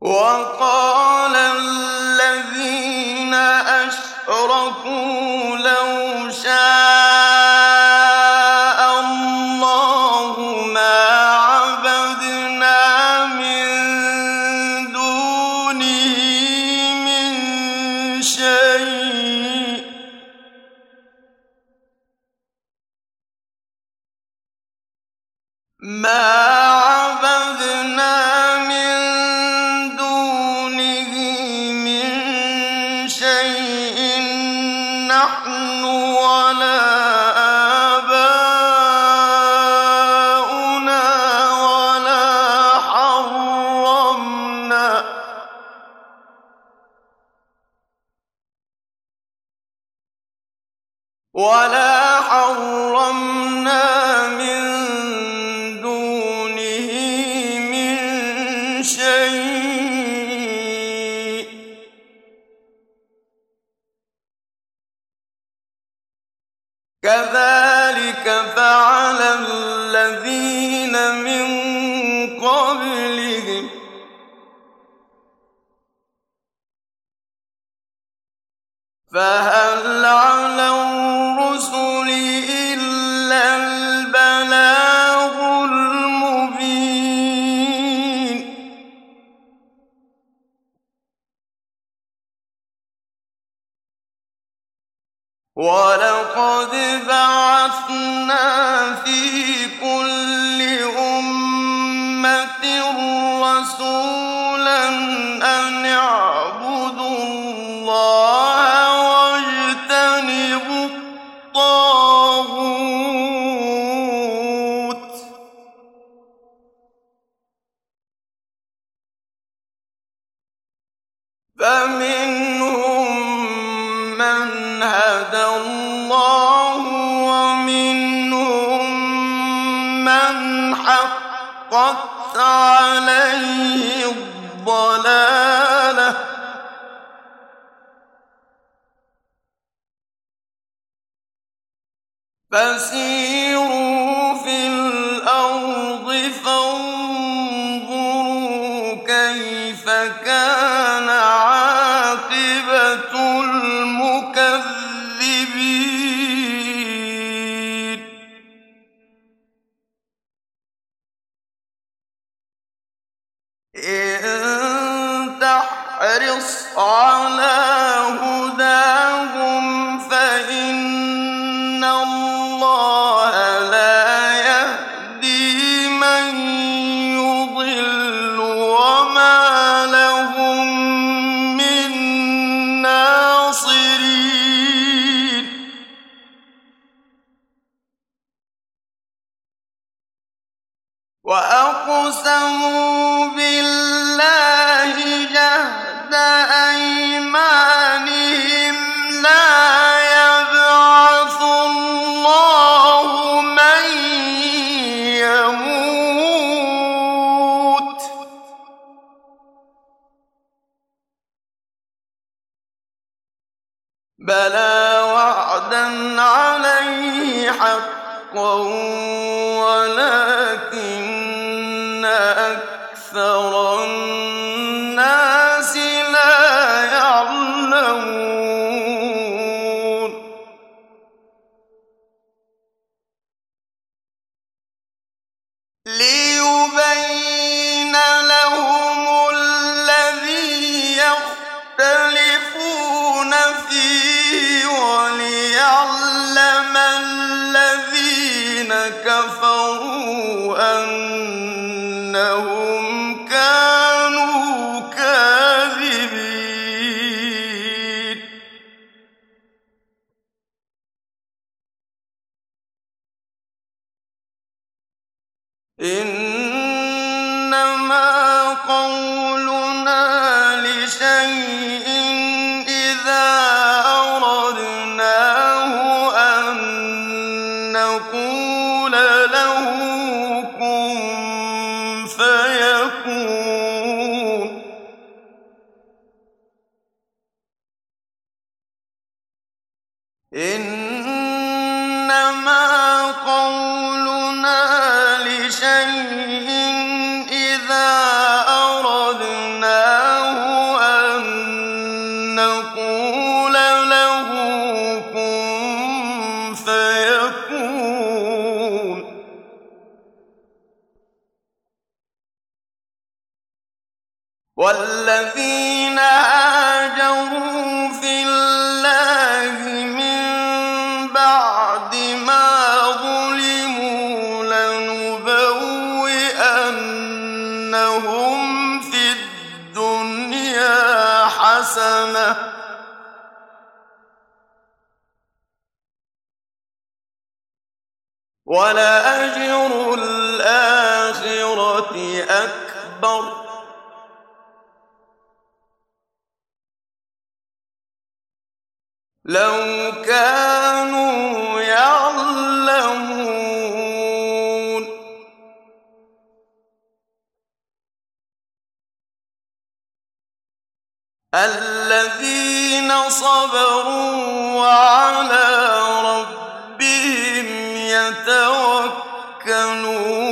وقال الذين أشركوا لو شاء الله ما عبدنا من دونه من شيء نحن ولا آباؤنا ولا حرمنا من دونه من شيء كذلك فعل الذين من قبلهم فهل على الرسل إلا البلاغ المبين ولقد بعثنا في كل أمة رسولا أن اعبدوا الله واجتنبوا الطاغوت فمنهم من هدى الله ومنهم من حقت عليه الضلالة فسيروا في الأرض فانظروا كيف كان عاقبة المكذبين إن تحرص على هداهم فإن الله لا يهدي من يضل وما لهم من ناصرين وأقسموا بالله جهد أيمانهم لا يبعث الله من يموت بلى وعدا عليه حقا ولكن أكثر الناس لا يعلمون ليبين لهم الذي يختلفون فيه وليعلم الذين كفروا أنهم كانوا كاذبين إنما قولنا لشيء إذا أردناه أن نقول له كن فيكون إنما قولنا لشيء إذا أردناه والذين هاجروا في الله من بعد ما ظلموا لنبوئنهم في الدنيا حسنة ولأجر الآخرة أكبر لو كانوا يعلمون الذين صبروا وعلى ربهم يتوكلون